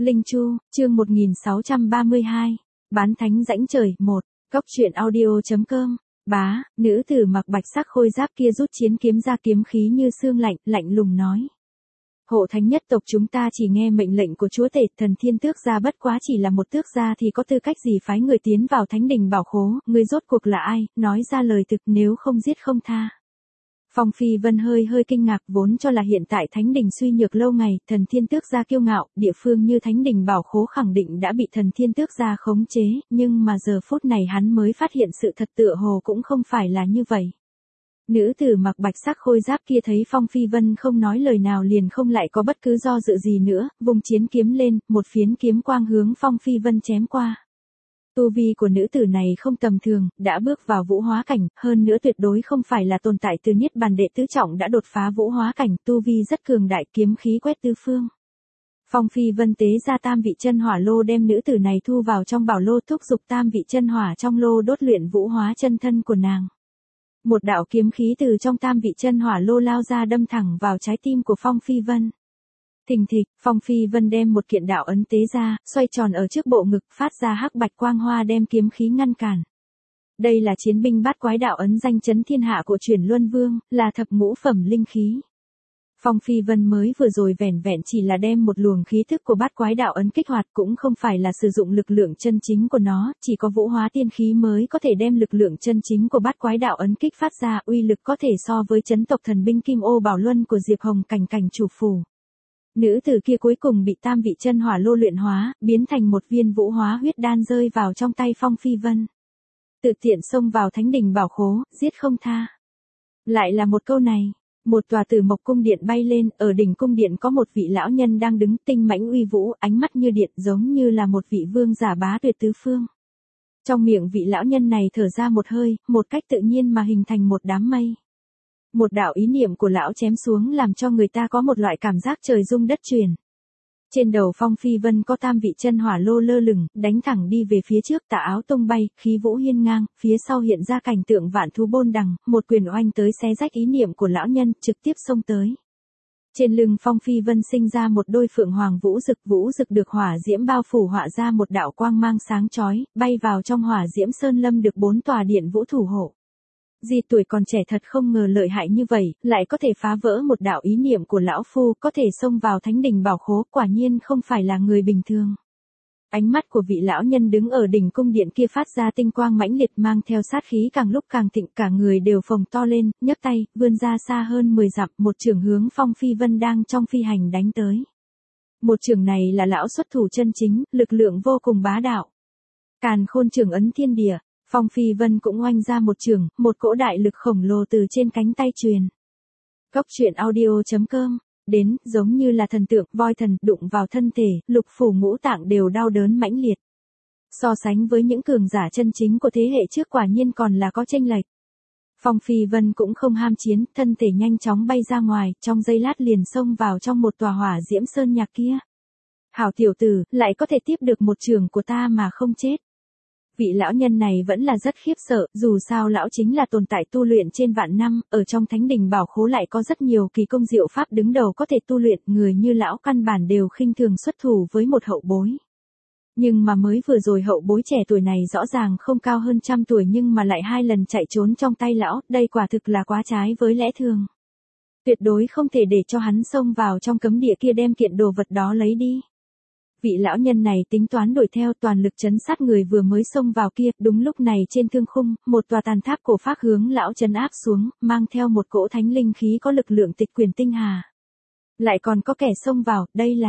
Linh Chu, chương 1632, bán thánh rãnh trời, 1, Cốc truyện audio.com, bá, nữ tử mặc bạch sắc khôi giáp kia rút chiến kiếm ra, kiếm khí như xương lạnh, lạnh lùng nói. Hộ thánh nhất tộc chúng ta chỉ nghe mệnh lệnh của chúa tể, thần thiên tước gia bất quá chỉ là một tước gia thì có tư cách gì phái người tiến vào thánh đình bảo khố, người rốt cuộc là ai, nói ra lời thực, nếu không giết không tha. Phong Phi Vân hơi kinh ngạc, vốn cho là hiện tại thánh đình suy nhược lâu ngày, thần thiên tước gia kiêu ngạo, địa phương như thánh đình bảo khố khẳng định đã bị thần thiên tước gia khống chế, nhưng mà giờ phút này hắn mới phát hiện sự thật tựa hồ cũng không phải là như vậy. Nữ tử mặc bạch sắc khôi giáp kia thấy Phong Phi Vân không nói lời nào liền không lại có bất cứ do dự gì nữa, vùng chiến kiếm lên, một phiến kiếm quang hướng Phong Phi Vân chém qua. Tu vi của nữ tử này không tầm thường, đã bước vào vũ hóa cảnh, hơn nữa tuyệt đối không phải là tồn tại từ niết bàn đệ tứ trọng đã đột phá vũ hóa cảnh, tu vi rất cường đại, kiếm khí quét tứ phương. Phong Phi Vân tế ra tam vị chân hỏa lô đem nữ tử này thu vào trong bảo lô, thúc giục tam vị chân hỏa trong lô đốt luyện vũ hóa chân thân của nàng. Một đạo kiếm khí từ trong tam vị chân hỏa lô lao ra đâm thẳng vào trái tim của Phong Phi Vân. Thình thịch, Phong Phi Vân đem một kiện đạo ấn tế ra, xoay tròn ở trước bộ ngực, phát ra hắc bạch quang hoa đem kiếm khí ngăn cản. Đây là chiến binh bát quái đạo ấn danh chấn thiên hạ của Chuyển Luân Vương, là thập ngũ phẩm linh khí. Phong Phi Vân mới vừa rồi vẻn vẹn chỉ là đem một luồng khí thức của bát quái đạo ấn kích hoạt, cũng không phải là sử dụng lực lượng chân chính của nó, chỉ có vũ hóa tiên khí mới có thể đem lực lượng chân chính của bát quái đạo ấn kích phát ra, uy lực có thể so với chấn tộc thần binh Kim Ô Bảo Luân của Diệp Hồng cảnh chủ phủ. Nữ tử kia cuối cùng bị tam vị chân hỏa lô luyện hóa, biến thành một viên vũ hóa huyết đan rơi vào trong tay Phong Phi Vân. Tự tiện xông vào thánh đình bảo khố, giết không tha. Lại là một câu này. Một tòa tử mộc cung điện bay lên, ở đỉnh cung điện có một vị lão nhân đang đứng, tinh mãnh uy vũ, ánh mắt như điện, giống như là một vị vương giả bá tuyệt tứ phương. Trong miệng vị lão nhân này thở ra một hơi, một cách tự nhiên mà hình thành một đám mây. Một đạo ý niệm của lão chém xuống làm cho người ta có một loại cảm giác trời rung đất chuyển. Trên đầu Phong Phi Vân có tam vị chân hỏa lô lơ lửng, đánh thẳng đi về phía trước, tà áo tung bay, khí vũ hiên ngang, phía sau hiện ra cảnh tượng vạn thú bôn đằng, một quyền oanh tới xé rách ý niệm của lão nhân, trực tiếp xông tới. Trên lưng Phong Phi Vân sinh ra một đôi phượng hoàng vũ rực được hỏa diễm bao phủ, họa ra một đạo quang mang sáng chói, bay vào trong hỏa diễm sơn lâm được 4 tòa điện vũ thủ hộ. Di tuổi còn trẻ thật không ngờ lợi hại như vậy, lại có thể phá vỡ một đạo ý niệm của lão phu, có thể xông vào thánh đình bảo khố, quả nhiên không phải là người bình thường. Ánh mắt của vị lão nhân đứng ở đỉnh cung điện kia phát ra tinh quang mãnh liệt, mang theo sát khí càng lúc càng thịnh, cả người đều phồng to lên, nhấc tay, vươn ra xa hơn 10 dặm, một chưởng hướng Phong Phi Vân đang trong phi hành đánh tới. Một chưởng này là lão xuất thủ chân chính, lực lượng vô cùng bá đạo. Càn khôn chưởng ấn thiên địa. Phong Phi Vân cũng oanh ra một chưởng, một cỗ đại lực khổng lồ từ trên cánh tay truyền. Cốc truyện audio.com, đến, giống như là thần tượng, voi thần, đụng vào thân thể, lục phủ ngũ tạng đều đau đớn mãnh liệt. So sánh với những cường giả chân chính của thế hệ trước quả nhiên còn là có chênh lệch. Phong Phi Vân cũng không ham chiến, thân thể nhanh chóng bay ra ngoài, trong giây lát liền xông vào trong một tòa hỏa diễm sơn nhạc kia. Hảo tiểu tử, lại có thể tiếp được một chưởng của ta mà không chết. Vị lão nhân này vẫn là rất khiếp sợ, dù sao lão chính là tồn tại tu luyện trên vạn năm, ở trong thánh đình bảo khố lại có rất nhiều kỳ công diệu pháp đứng đầu có thể tu luyện, người như lão căn bản đều khinh thường xuất thủ với một hậu bối. Nhưng mà mới vừa rồi hậu bối trẻ tuổi này rõ ràng không cao hơn 100 tuổi nhưng mà lại 2 lần chạy trốn trong tay lão, đây quả thực là quá trái với lẽ thường. Tuyệt đối không thể để cho hắn xông vào trong cấm địa kia đem kiện đồ vật đó lấy đi. Vị lão nhân này tính toán đuổi theo, toàn lực trấn sát người vừa mới xông vào kia, đúng lúc này trên thương khung, một tòa tàn tháp cổ phác hướng lão trấn áp xuống, mang theo một cỗ thánh linh khí có lực lượng tịch quyền tinh hà. Lại còn có kẻ xông vào,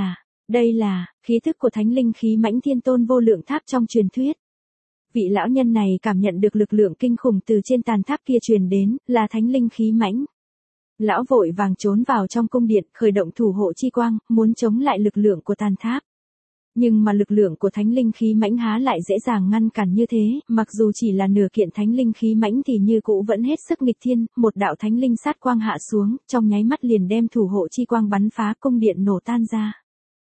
đây là, khí thức của thánh linh khí mãnh thiên tôn vô lượng tháp trong truyền thuyết. Vị lão nhân này cảm nhận được lực lượng kinh khủng từ trên tàn tháp kia truyền đến, là thánh linh khí mãnh. Lão vội vàng trốn vào trong cung điện, khởi động thủ hộ chi quang, muốn chống lại lực lượng của tàn tháp. Nhưng mà lực lượng của thánh linh khí mãnh há lại dễ dàng ngăn cản như thế, mặc dù chỉ là nửa kiện thánh linh khí mãnh thì như cũ vẫn hết sức nghịch thiên, một đạo thánh linh sát quang hạ xuống, trong nháy mắt liền đem thủ hộ chi quang bắn phá, cung điện nổ tan ra.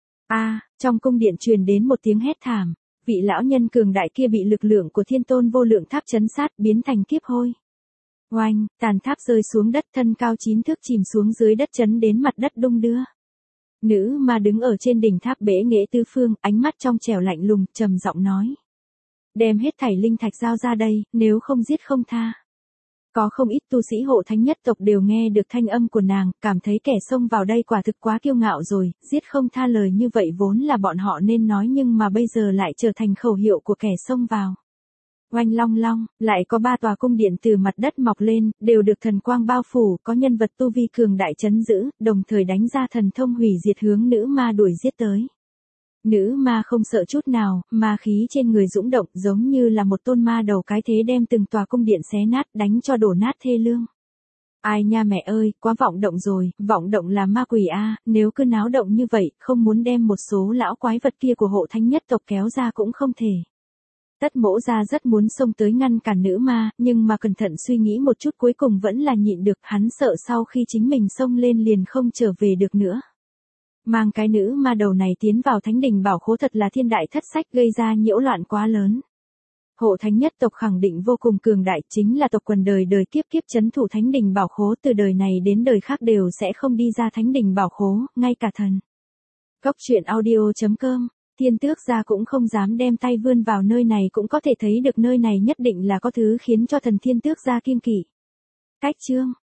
Trong cung điện truyền đến một tiếng hét thảm, vị lão nhân cường đại kia bị lực lượng của thiên tôn vô lượng tháp chấn sát, biến thành kiếp hôi. Oanh, tàn tháp rơi xuống đất, thân cao 9 thước chìm xuống dưới đất chấn đến mặt đất đung đưa. Nữ ma đứng ở trên đỉnh tháp bể nghệ tứ phương, ánh mắt trong trẻo lạnh lùng, trầm giọng nói. Đem hết thảy linh thạch giao ra đây, nếu không giết không tha. Có không ít tu sĩ hộ thánh nhất tộc đều nghe được thanh âm của nàng, cảm thấy kẻ xông vào đây quả thực quá kiêu ngạo rồi, giết không tha lời như vậy vốn là bọn họ nên nói nhưng mà bây giờ lại trở thành khẩu hiệu của kẻ xông vào. Oanh long long, lại có 3 tòa cung điện từ mặt đất mọc lên, đều được thần quang bao phủ, có nhân vật tu vi cường đại trấn giữ, đồng thời đánh ra thần thông hủy diệt hướng nữ ma đuổi giết tới. Nữ ma không sợ chút nào, ma khí trên người dũng động giống như là một tôn ma đầu cái thế đem từng tòa cung điện xé nát đánh cho đổ nát thê lương. Ai nha mẹ ơi, quá vọng động rồi, vọng động là ma quỷ a, nếu cứ náo động như vậy, không muốn đem một số lão quái vật kia của hộ thánh nhất tộc kéo ra cũng không thể. Tất Mỗ Gia rất muốn xông tới ngăn cản nữ ma, nhưng mà cẩn thận suy nghĩ một chút cuối cùng vẫn là nhịn được, hắn sợ sau khi chính mình xông lên liền không trở về được nữa. Mang cái nữ ma đầu này tiến vào thánh đình bảo khố thật là thiên đại thất sách gây ra nhiễu loạn quá lớn. Hộ thánh nhất tộc khẳng định vô cùng cường đại chính là tộc quần đời đời kiếp kiếp trấn thủ thánh đình bảo khố từ đời này đến đời khác đều sẽ không đi ra thánh đình bảo khố, ngay cả thần. Góc truyện audio.com, Thiên Tước gia cũng không dám đem tay vươn vào nơi này cũng có thể thấy được nơi này nhất định là có thứ khiến cho thần Thiên Tước gia kiêng kỵ. Cách chương